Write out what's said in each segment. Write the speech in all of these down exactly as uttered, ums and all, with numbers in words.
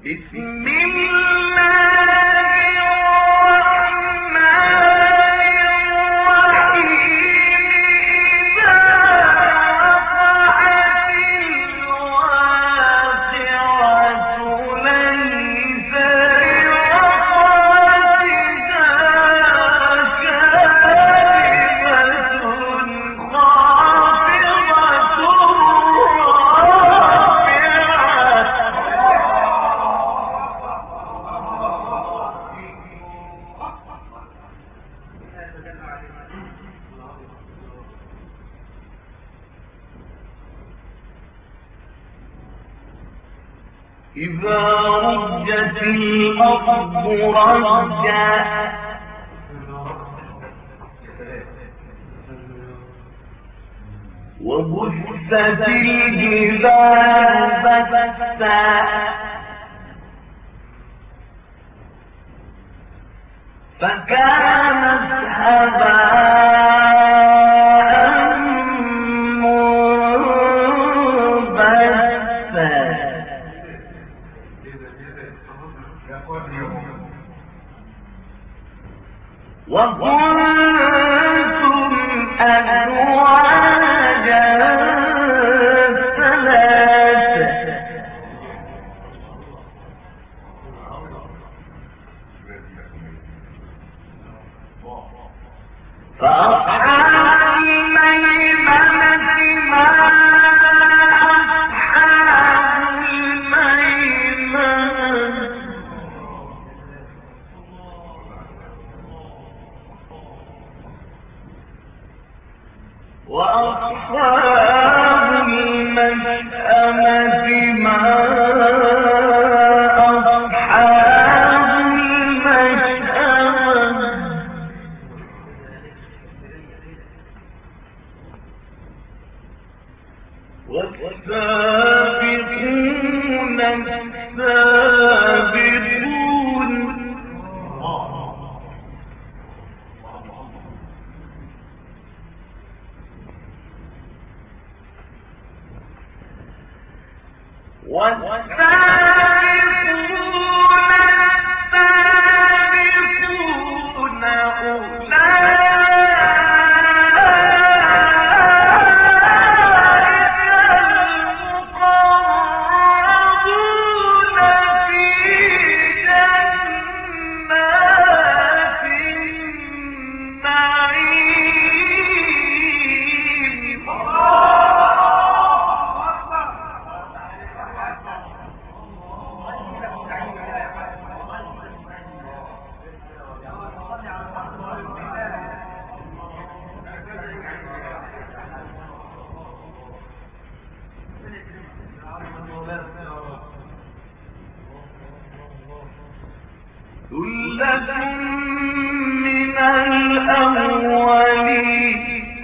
إذا رجت الأرض رجا وبست الجبال بسا فكانت هباء منبثا وكنتم أزواجا ثلاثة فأصحاب الميمنة ما أصحاب الميمنة وأصحاب المشأمة ما أصحاب المشأمة والسابقون السابقون والسابقون السابقون أولئك المقربون في جنات النعيم ثلة من الأولين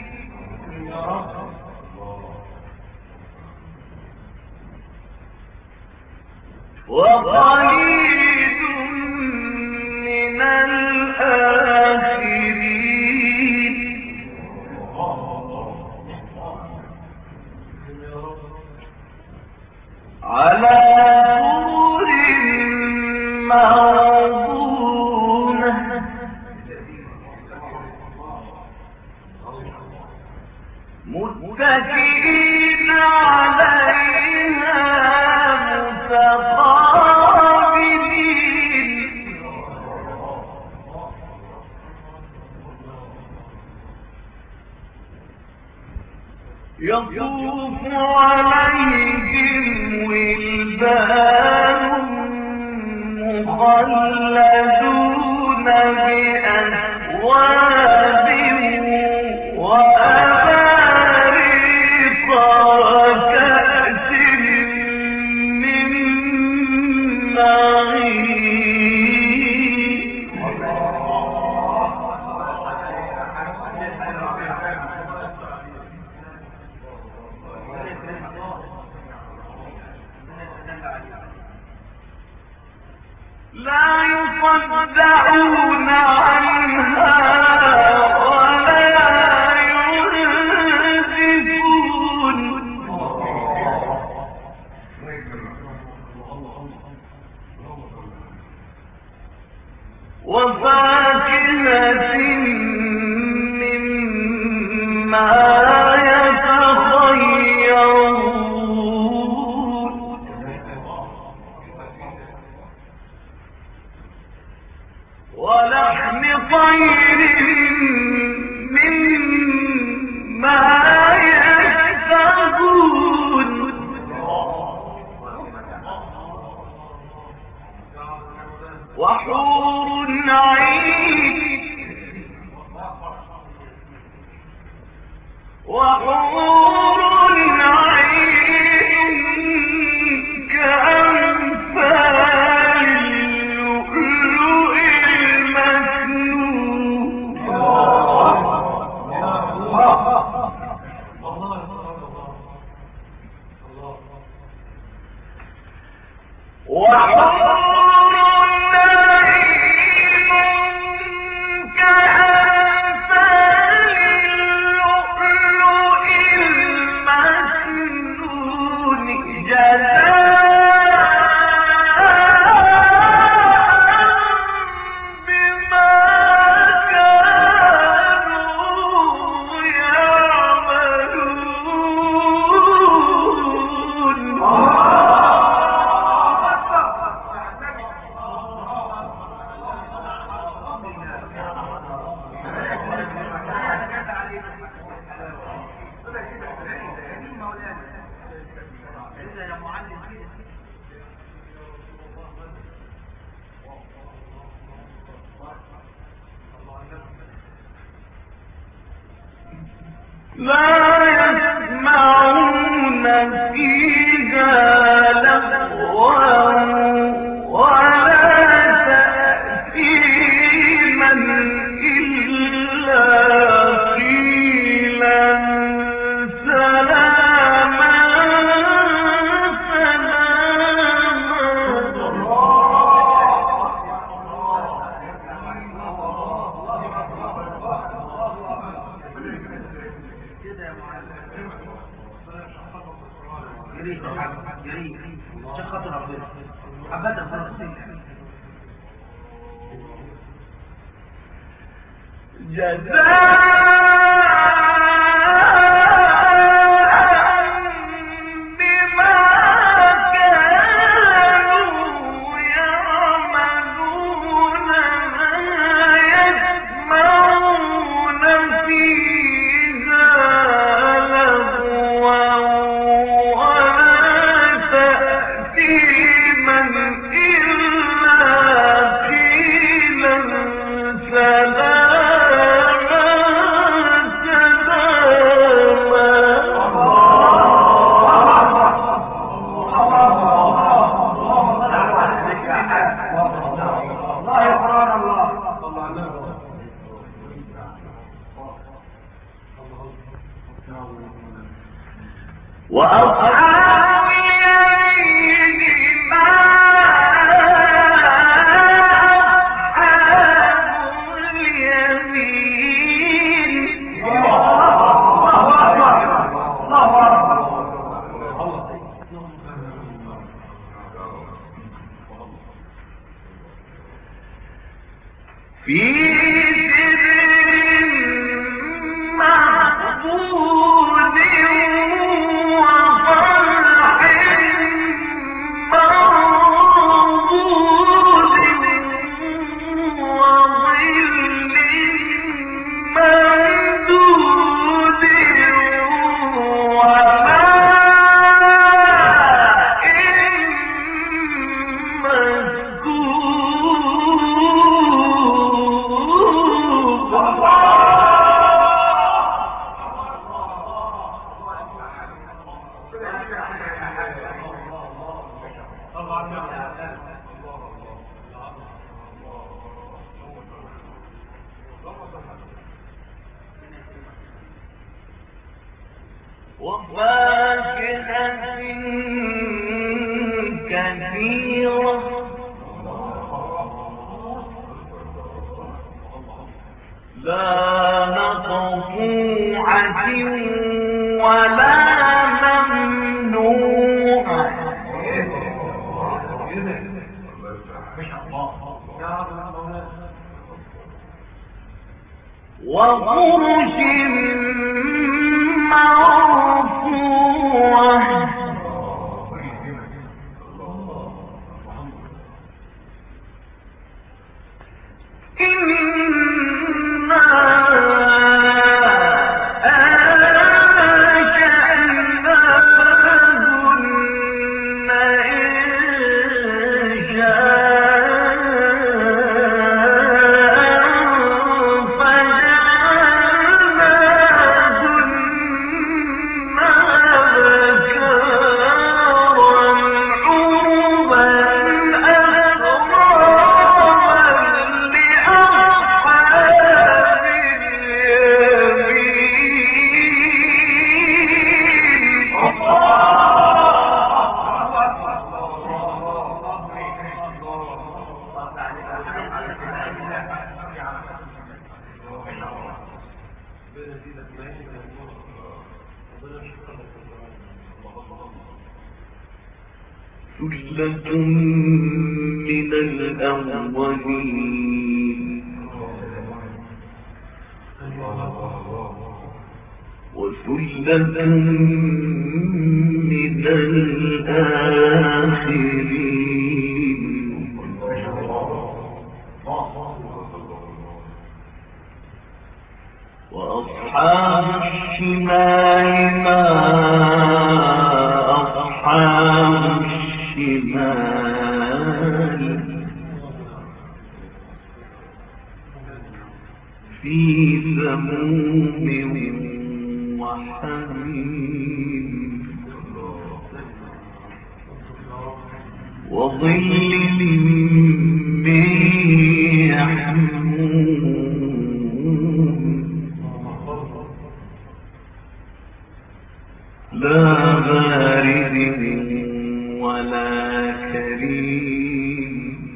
وقليل من الآخرين على سرر موضونة متكئين عليها متقابلين يطوف عليهم ولدان مخلدون بأكواب وأباريق وكأس من معين لا يصدعون عنها ولا ينزفون وفاكهة مما يتخيرون ولحم طير مما يشتهون وحور عين وحور عين كأمثال اللؤلؤ المكنون وحور لا يسمعون فيها لغوا ولا تأثيما إلا قيلا سلاما وأصحاب اليمين ما أصحاب اليمين في سدر مخضود وفاكهة كثيرة لا مقطوعة ولا ممنوعة وفرش مرفوعة ثلة من الأولين وثلة من الآخرين وأصحاب الشمال ما أصحاب الشمال في سموم وحميم وظل من يحموم لا بارد ولا كريم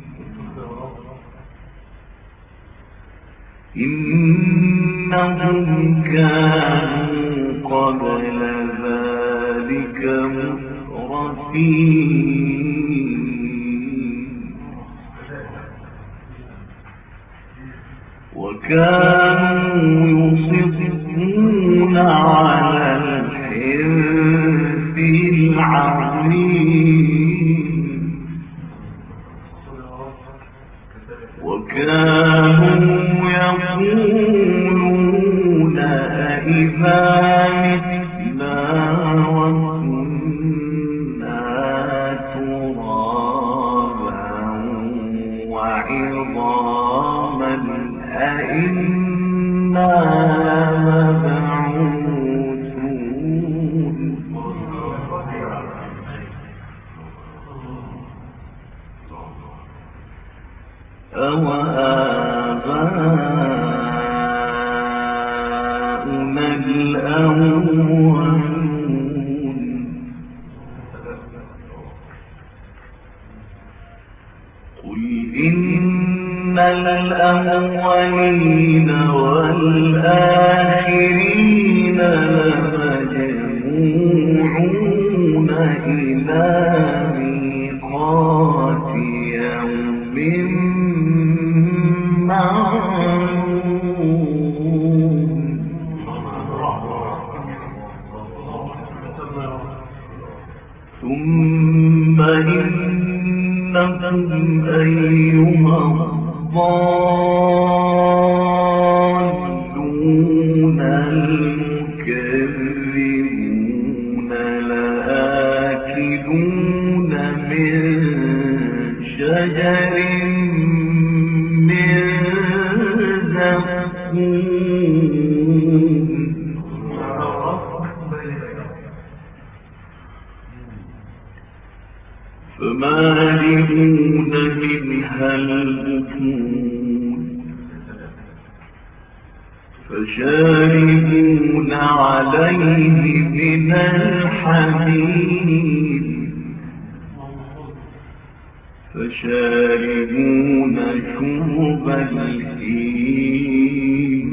إنهم كانوا قبل ذلك مترفين وكانوا يصرون على الحنث العظيم وكانوا يقولون أئذا متنا وكنا ترابا وعظاما أئنا لمبعوثون أوآباؤنا الأولون قل إن الأولين والآخرين لمجموعون إلى ميقات يوم معلوم ثم إنكم أيها الضالون المكذبون لآكلون من شجر من زقوم فمالئون منها البطون فشاربون عليه من الحميم فشاربون شرب الهيم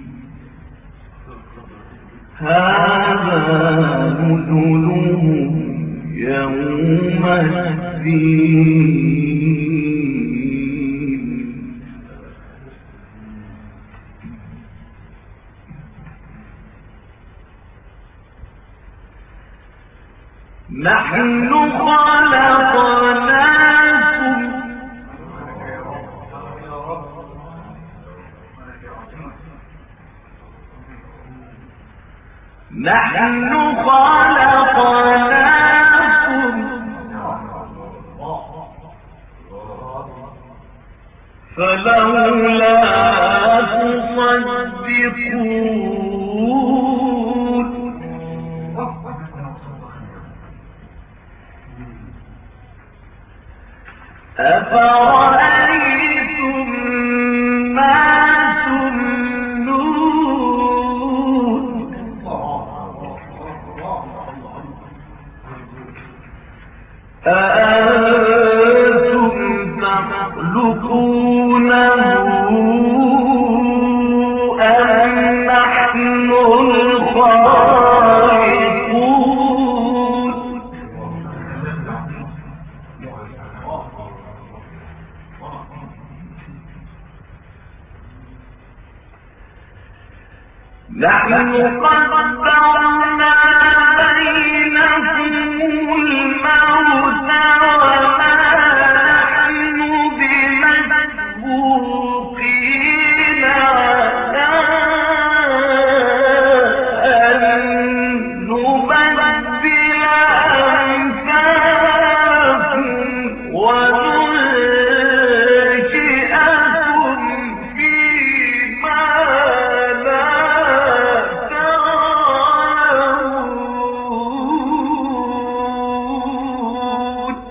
هذا نزلهم يوم الدين نحن خلقناكم فلولا تصدقون أفرأيتم ما تمنون أأنتم تخلقونه أم نحن الخالقون نحن قدرنا